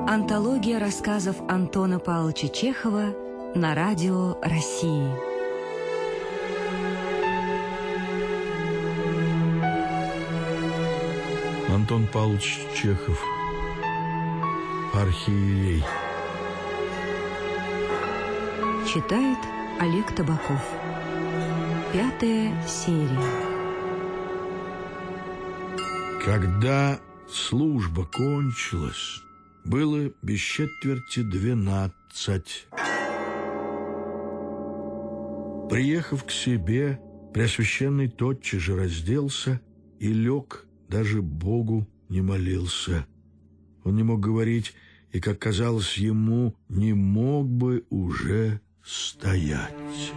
Антология рассказов Антона Павловича Чехова на радио России. Антон Павлович Чехов. Архиерей. Читает Олег Табаков. 5-я серия. Когда служба кончилась, было без четверти 12. Приехав к себе, Преосвященный тотчас же разделся и лег, даже Богу не молился. Он не мог говорить, и, как казалось ему, не мог бы уже стоять.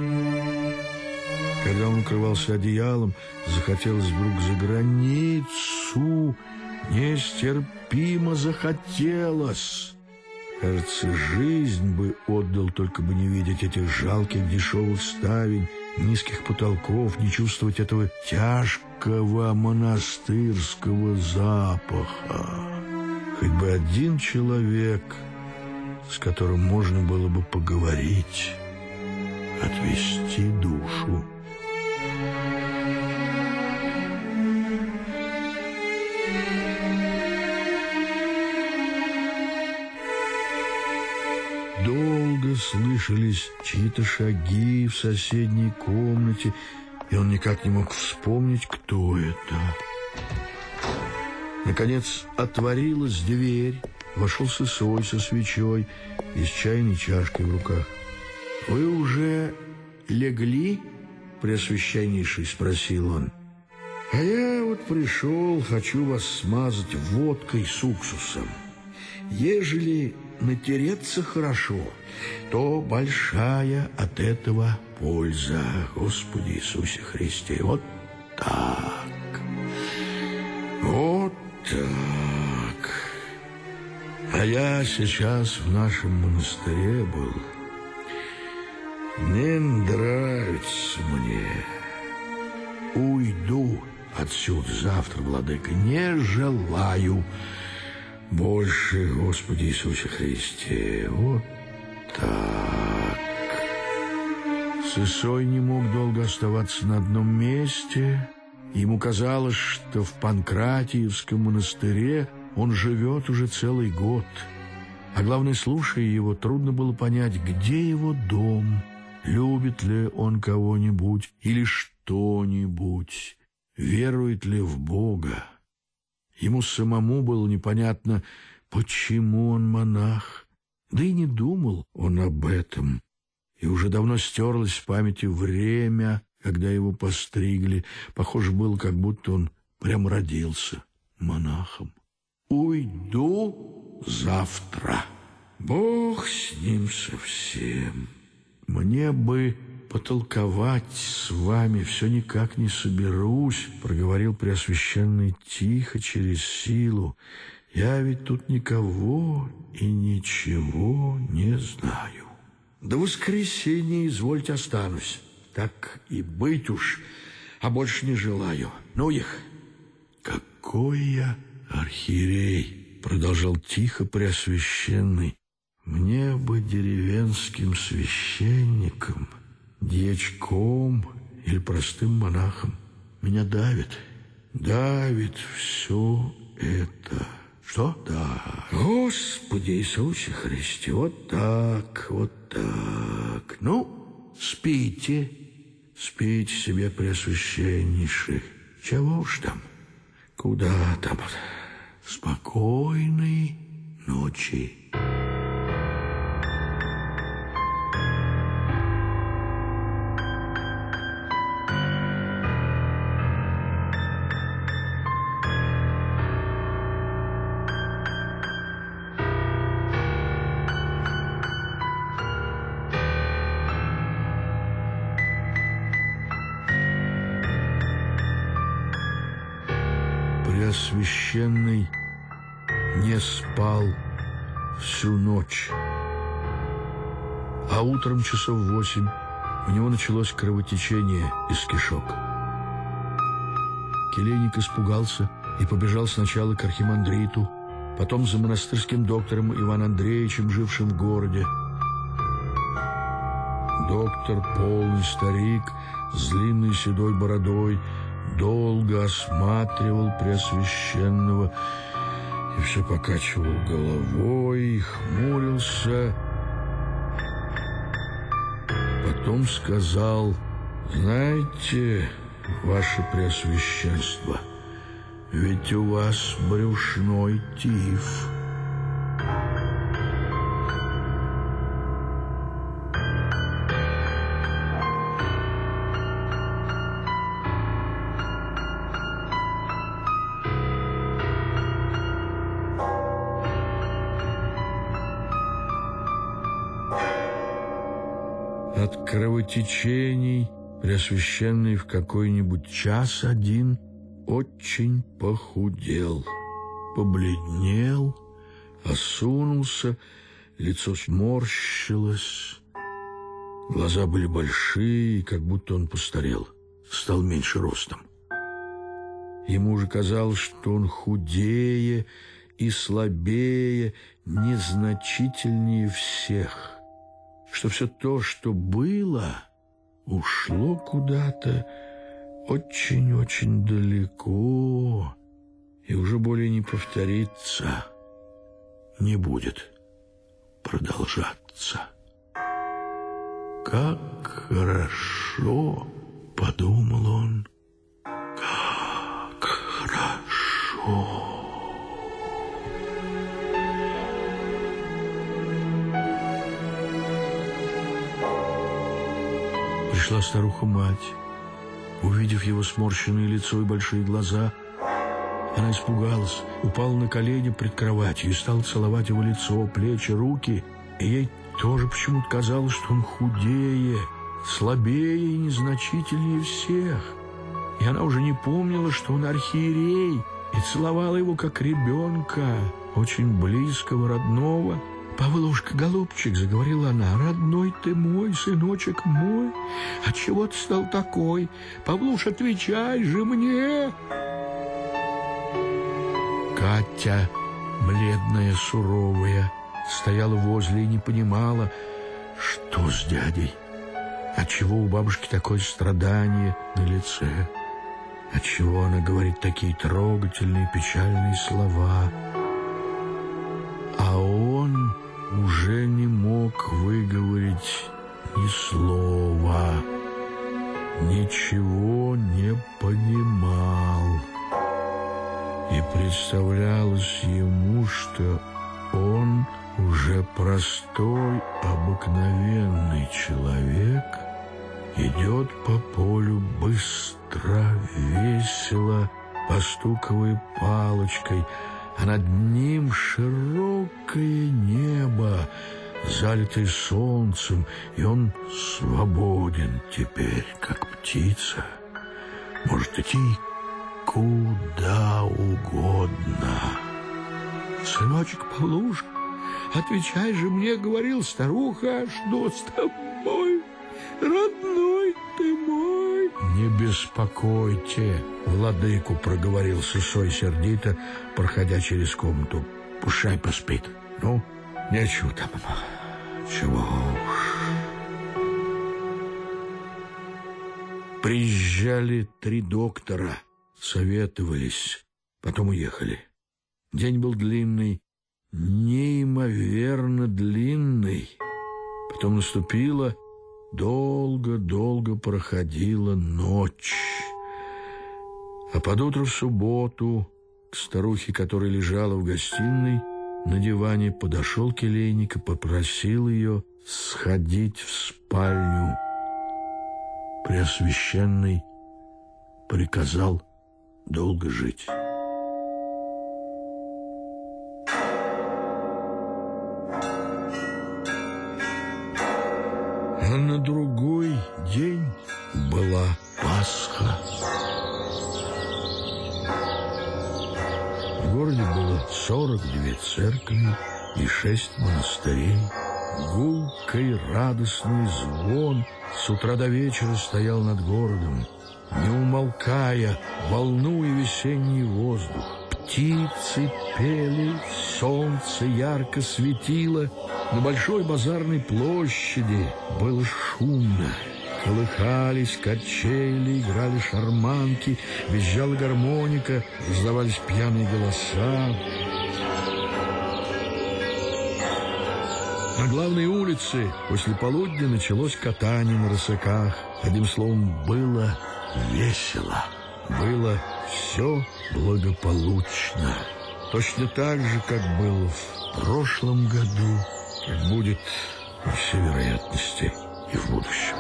Когда он укрывался одеялом, захотелось вдруг за границу, нестерпимо захотелось. Кажется, жизнь бы отдал, только бы не видеть этих жалких дешевых ставень, низких потолков, не чувствовать этого тяжкого монастырского запаха. Хоть бы один человек, с которым можно было бы поговорить, отвести душу. Долго слышались чьи-то шаги в соседней комнате, и он никак не мог вспомнить, кто это. Наконец отворилась дверь, вошел Сысой со свечой и с чайной чашкой в руках. «Вы уже легли, Преосвященнейший?» — спросил он. «А я вот пришел, хочу вас смазать водкой с уксусом. Ежели натереться хорошо, то большая от этого польза. Господи Иисусе Христе, вот так, вот так. А я сейчас в нашем монастыре был. Не нравится мне. Уйду отсюда завтра, владыка, не желаю больше, Господи Иисусе Христе, вот так». Сысой не мог долго оставаться на одном месте. Ему казалось, что в Панкратиевском монастыре он живет уже целый год. А главное, слушая его, трудно было понять, где его дом, любит ли он кого-нибудь или что-нибудь, верует ли в Бога. Ему самому было непонятно, почему он монах, да и не думал он об этом. И уже давно стерлось в памяти время, когда его постригли. Похоже было, как будто он прям родился монахом. «Уйду завтра. Бог с ним совсем. Мне бы потолковать с вами, все никак не соберусь», — проговорил Преосвященный тихо, через силу. «Я ведь тут никого и ничего не знаю. До воскресенья, извольте, останусь. Так и быть уж, а больше не желаю. Ну их». «Какой я архиерей», — продолжал тихо Преосвященный. «Мне бы деревенским священником, дьячком или простым монахом. Меня давит все это». «Что?» «Да, Господи Иисусе Христе, вот так, вот так. Ну, спите себе, Преосвященнейший. Чего уж там, куда там. Спокойной ночи». Преосвященный не спал всю ночь, а утром часов 8 у него началось кровотечение из кишок. Келейник испугался и побежал сначала к архимандриту, потом за монастырским доктором Иваном Андреевичем, жившим в городе. Доктор, полный старик, с длинной седой бородой, долго осматривал Преосвященного и все покачивал головой и хмурился. Потом сказал: «Знаете, ваше Преосвященство, ведь у вас брюшной тиф». От кровотечений Преосвященный в какой-нибудь час один очень похудел, побледнел, осунулся, лицо сморщилось, глаза были большие, как будто он постарел, стал меньше ростом. Ему уже казалось, что он худее и слабее, незначительнее всех, что все то, что было, ушло куда-то очень-очень далеко и уже более не повторится, не будет продолжаться. «Как хорошо!» — подумал он. «Как хорошо!» Пришла старуха-мать. Увидев его сморщенное лицо и большие глаза, она испугалась, упала на колени пред кроватью и стала целовать его лицо, плечи, руки. И ей тоже почему-то казалось, что он худее, слабее и незначительнее всех. И она уже не помнила, что он архиерей, и целовала его как ребенка, очень близкого, родного. «Павлушка, голубчик», — заговорила она, — «родной ты мой, сыночек мой, отчего ты стал такой? Павлуш, отвечай же мне!» Катя, бледная, суровая, стояла возле и не понимала, что с дядей, отчего у бабушки такое страдание на лице, отчего она говорит такие трогательные, печальные слова. А он уже не мог выговорить ни слова, ничего не понимал. И представлялось ему, что он уже простой, обыкновенный человек, идет по полю быстро, весело, постукивая палочкой, а над ним широкое небо, залитое солнцем, и он свободен теперь, как птица, может идти куда угодно. «Сыночек Павлуш, отвечай же мне, — говорил старуха, — что с тобой, родной ты мой?» «Не беспокойте, владыку, — проговорил Сысой сердито, проходя через комнату. — Пущай поспит. Ну, нечего там, чего уж». Приезжали 3 доктора, советовались, потом уехали. День был длинный, неимоверно длинный. Потом наступила, долго-долго проходила ночь. А под утро в субботу к старухе, которая лежала в гостиной, на диване подошел келейник и попросил ее сходить в спальню. Преосвященный приказал долго жить. А на другой день была Пасха. В городе было 42 церкви и 6 монастырей. Гулкий радостный звон с утра до вечера стоял над городом, не умолкая, волнуя весенний воздух. птицы пели, солнце ярко светило. На большой базарной площади было шумно. Колыхались качели, играли шарманки, визжала гармоника, раздавались пьяные голоса. На главной улице после полудня началось катание на рысаках. Одним словом, было весело. Было все благополучно. Точно так же, как было в прошлом году, как будет, по всей вероятности, и в будущем.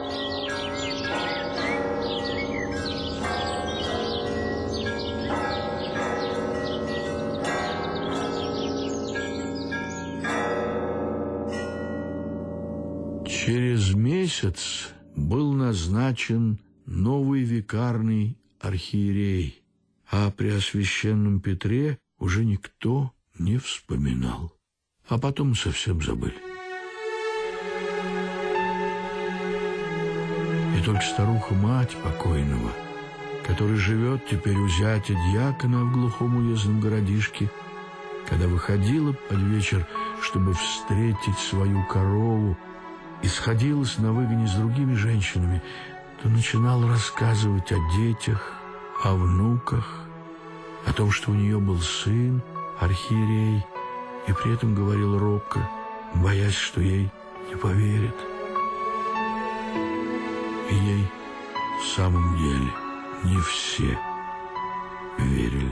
Через месяц был назначен новый викарный архиерей, а о Преосвященном Петре уже никто не вспоминал, а потом совсем забыли. И только старуха-мать покойного, который живет теперь у зятя дьякона в глухом уездном городишке, когда выходила под вечер, чтобы встретить свою корову, и сходилась на выгоне с другими женщинами, то начинала рассказывать о детях, о внуках, о том, что у нее был сын, архиерей, и при этом говорила робко, боясь, что ей не поверят. И ей в самом деле не все верили.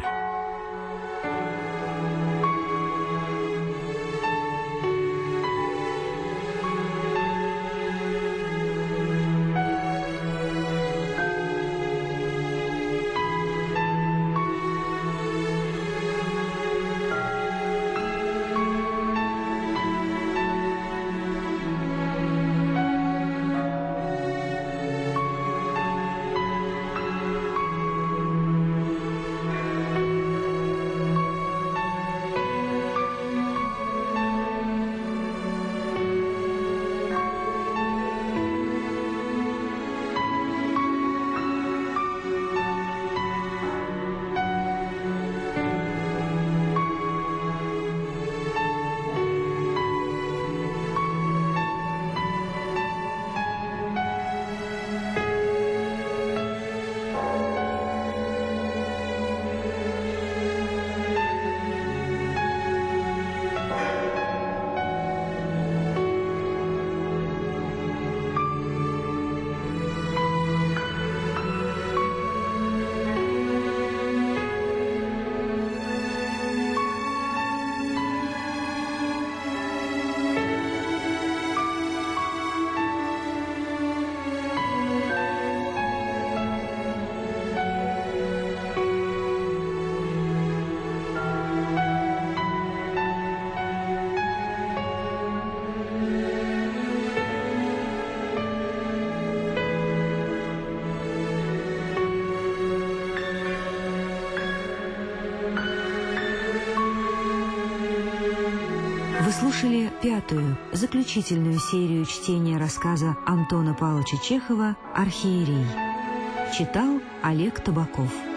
Вы слушали пятую, заключительную серию чтения рассказа Антона Павловича Чехова «Архиерей». Читал Олег Табаков.